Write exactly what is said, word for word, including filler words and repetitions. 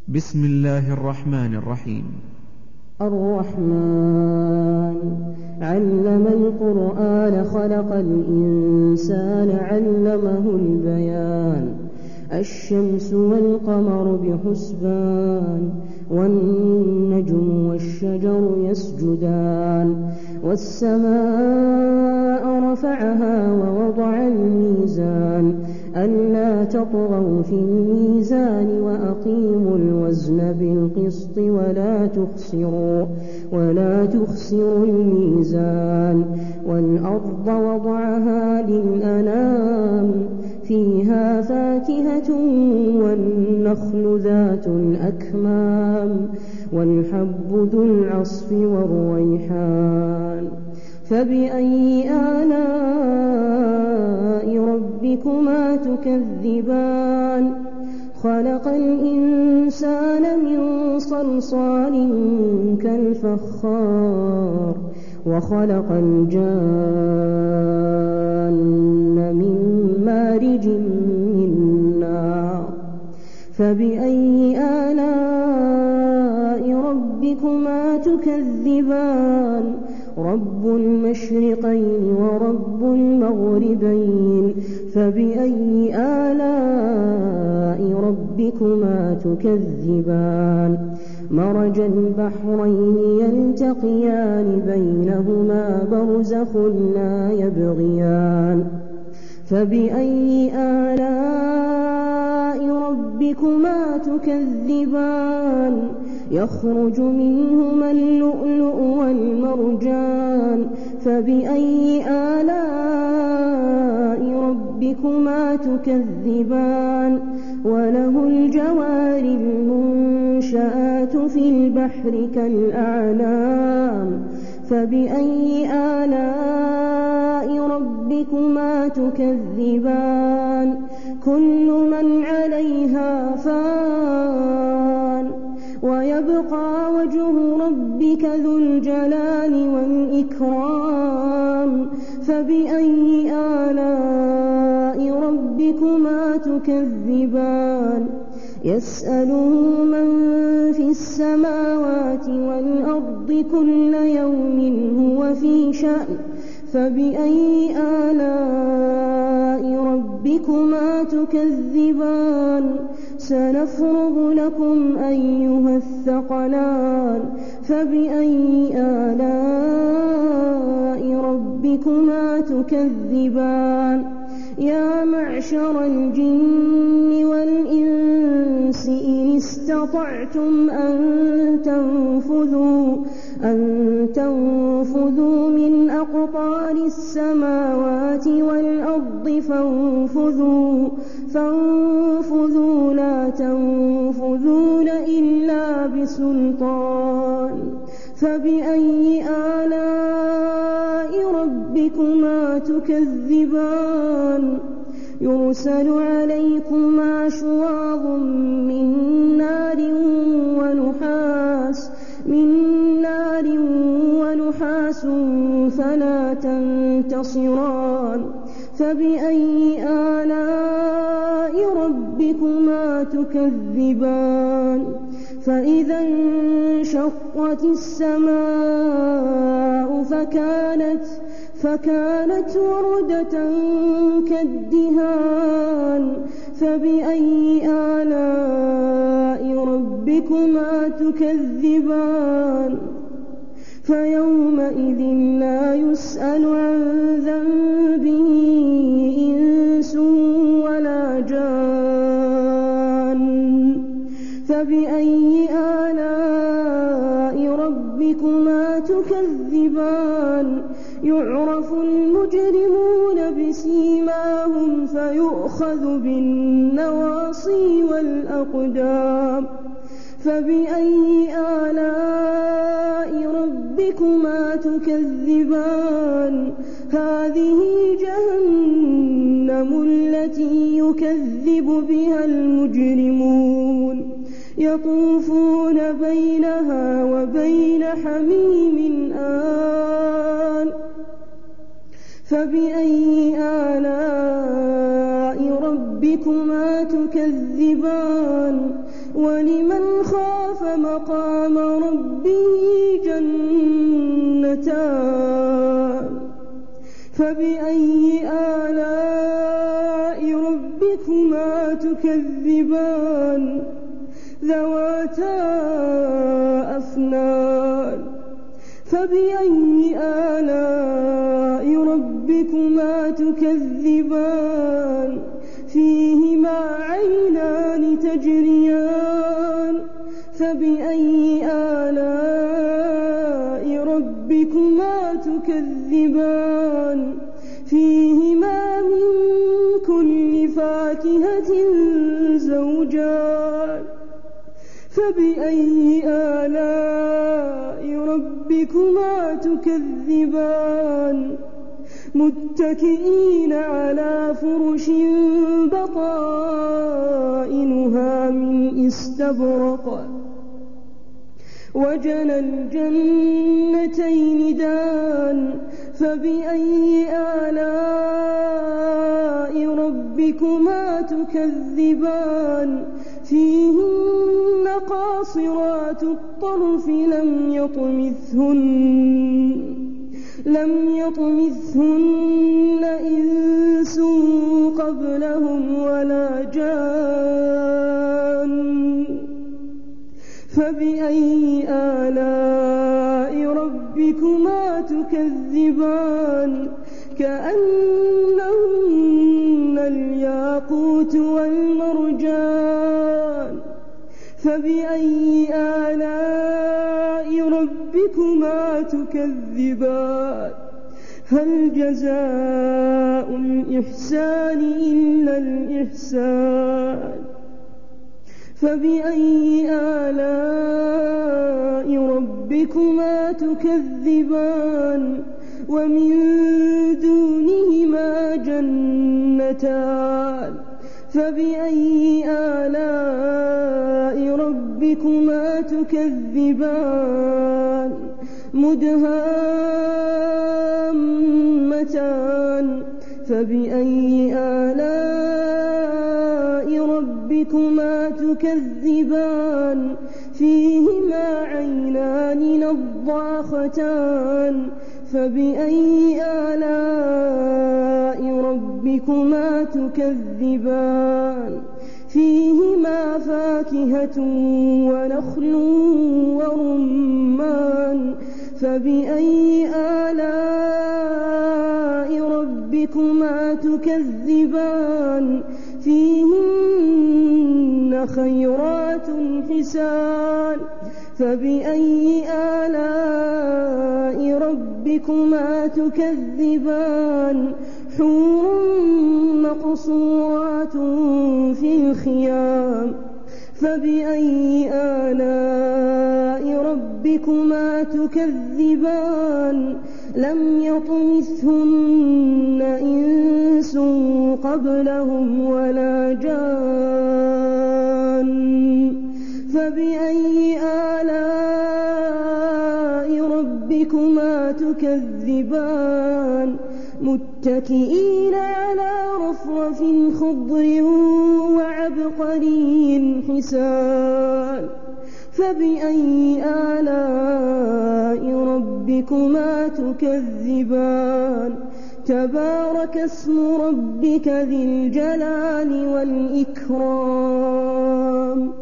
بسم الله الرحمن الرحيم. الرحمن علم القرآن خلق الإنسان علمه البيان. الشمس والقمر بحسبان والنجم والشجر يسجدان والسماء رفعها ووضع الميزان ألا تطغوا في الميزان وأقيموا الوزن بالقسط ولا تخسروا ولا تخسروا الميزان والأرض وضعها للأنام فيها فاكهة والنخل ذات الأكمام والحب ذو العصف والريحان فبأي آلاء ربكما تكذبان خلق الإنسان من صلصال كالفخار وخلق الجان من مارج من نار فبأي آلاء ربكما تكذبان رب المشرقين ورب المغربين فبأي آلاء ربكما تكذبان مرج البحرين يلتقيان بينهما برزخ لا يبغيان فبأي آلاء ربكما تكذبان يخرج منهما اللؤلؤ والمرجان فبأي آلاء ربكما تكذبان وله الجوار المنشآت في البحر كالأعلام فبأي آلاء ربكما تكذبان كل من عليها فان ويبقى وجه ربك ذو الجلال والإكرام فبأي آلاء ربكما تكذبان يسأله من في السماوات والأرض كل يوم هو في شأن فبأي آلاء ربكما تكذبان سنفرغ لكم أيها الثقلان فبأي آلاء ربكما تكذبان يا معشر الجن والإنس إن استطعتم أن تنفذوا أن تنفذوا من أقطار السماوات والأرض فانفذوا فانفذوا لا تنفذون إلا بسلطان فبأي آلاء ربكما تكذبان يرسل عليكما شواظ من نار ونحاس من نار ونحاس فلا تنتصران فبأي آلاء ربكما تكذبان فإذا انشقت السماء فكانت فكانت وردة كالدهان فبأي آلاء ربكما تكذبان فيومئذ لا يسأل عن ذنبه إنس ولا جان فبأي آلاء ربكما تكذبان يعرف المجرمون بسيماهم فيؤخذ بالنواصي والأقدام فبأي آلاء ربكما تكذبان هذه جهنم التي يكذب بها المجرمون يطوفون بينها وبين حميم آن فبأي آلاء ربكما تكذبان ولمن خاف مقام ربه جنتان فبأي آلاء ربكما تكذبان ذواتا أفنان فبأي آلاء ربكما تكذبان فيهما عينان تجريان فبأي آلاء ربكما تكذبان فيهما من كل فاكهة زوجان فبأي آلاء ربكما تكذبان متكئين على فرش بطائنها من استبرق وجنى الجنتين دان فبأي آلاء ربكما تكذبان فيهن قاصرات الطرف لم يطمثهن لم يطمثهن إنس قبلهم ولا جان فبأي آلاء ربكما تكذبان كأنهن الياقوت والمرجان فبأي آلاء ربكما تكذبان هل جزاء الإحسان إلا الإحسان فبأي آلاء ربكما تكذبان ومن دونهما جنتان فبأي آلاء ربكما تكذبان مدهامتان فبأي آلاء ربكما تكذبان فيهما عينان نضاختان فبأي آلاء ربكما تكذبان فيهما فاكهة ونخل ورمان فبأي آلاء ربكما تكذبان فيهن خيرات حسان فبأي آلاء ربكما تكذبان حور مقصورات في الخيام فبأي آلاء ربكما تكذبان لم يطمثهن إنس قبلهم ولا جان فبأي آلاء ربكما تكذبان متكئين على رفرف خضر وعبقري حسان فبأي آلاء ربكما تكذبان تبارك اسم ربك ذي الجلال والإكرام